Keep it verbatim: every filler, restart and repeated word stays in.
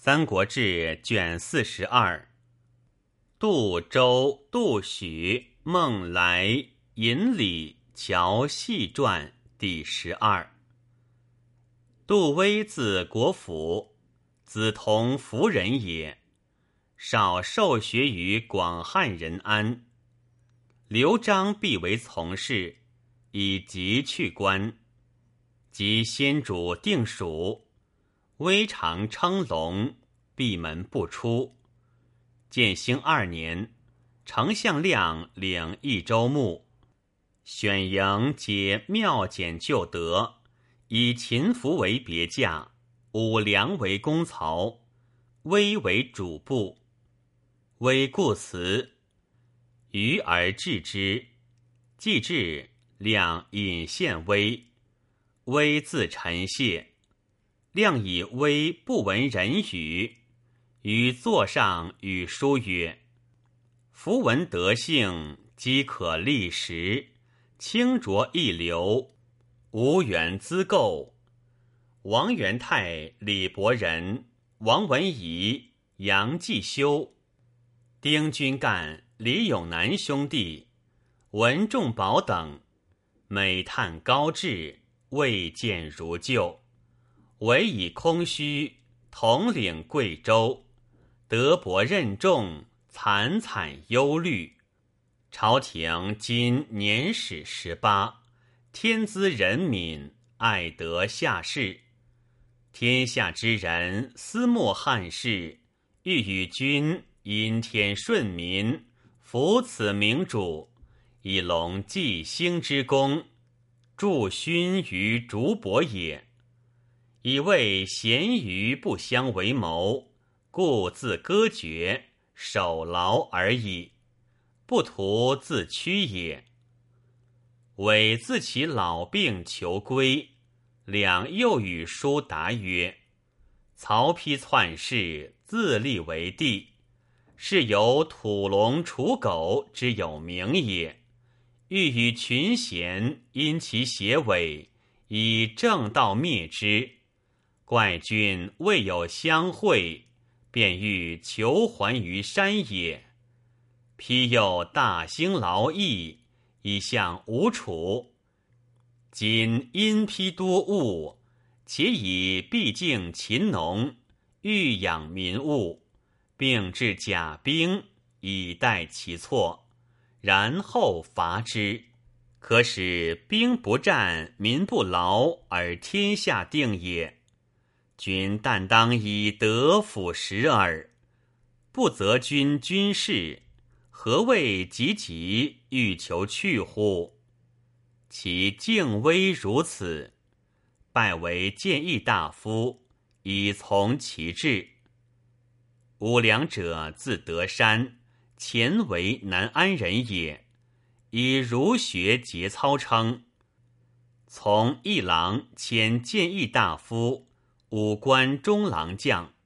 三国志》卷四十二，杜周、杜许、孟来、尹礼、乔细传第十二。杜威字国府，子同夫人也。少受学于广汉人安。刘璋必为从事，以疾去官。及先主定蜀，威常称龙，闭门不出。建兴二年，丞相亮领益州牧，选营皆妙简旧德，以秦服为别驾，武梁为公曹，威为主簿。威故辞，于而治之。既至，亮引献威，威自陈谢。亮以威不闻人语，于座上与书曰：夫闻德性，饥可立时，清浊易流，无缘资构。王元泰、李伯仁、王文仪、杨继修、丁君干、李永南兄弟、文仲宝等，每叹高志，未见如旧。唯以空虚，统领贵州，德薄任重，惨惨忧虑。朝廷今年始十八，天资人民，爱德下士。天下之人思慕汉室，欲与君因天顺民，服此明主，以隆继兴之功，助勋于竹帛也。以为咸鱼不相为谋，故自割绝，守牢而已，不图自屈也。委自其老病求归，两又与书答曰：曹丕篡世，自立为帝，是由土龙刍狗之有名也。欲与群贤因其邪伪，以正道灭之。怪君未有相会，便欲求还于山也。丕又大兴劳役，以向吴楚。今因丕多务，且以毕竟勤农，育养民物，并置甲兵，以待其错，然后伐之，可使兵不战，民不劳，而天下定也。君但当以德辅时耳。不责君军事，何谓急急欲求去乎？其敬威如此，拜为谏议大夫，以从其志。武梁者字德山，前为南安人也，以儒学节操称。从议郎迁谏议大夫，武官中郎将。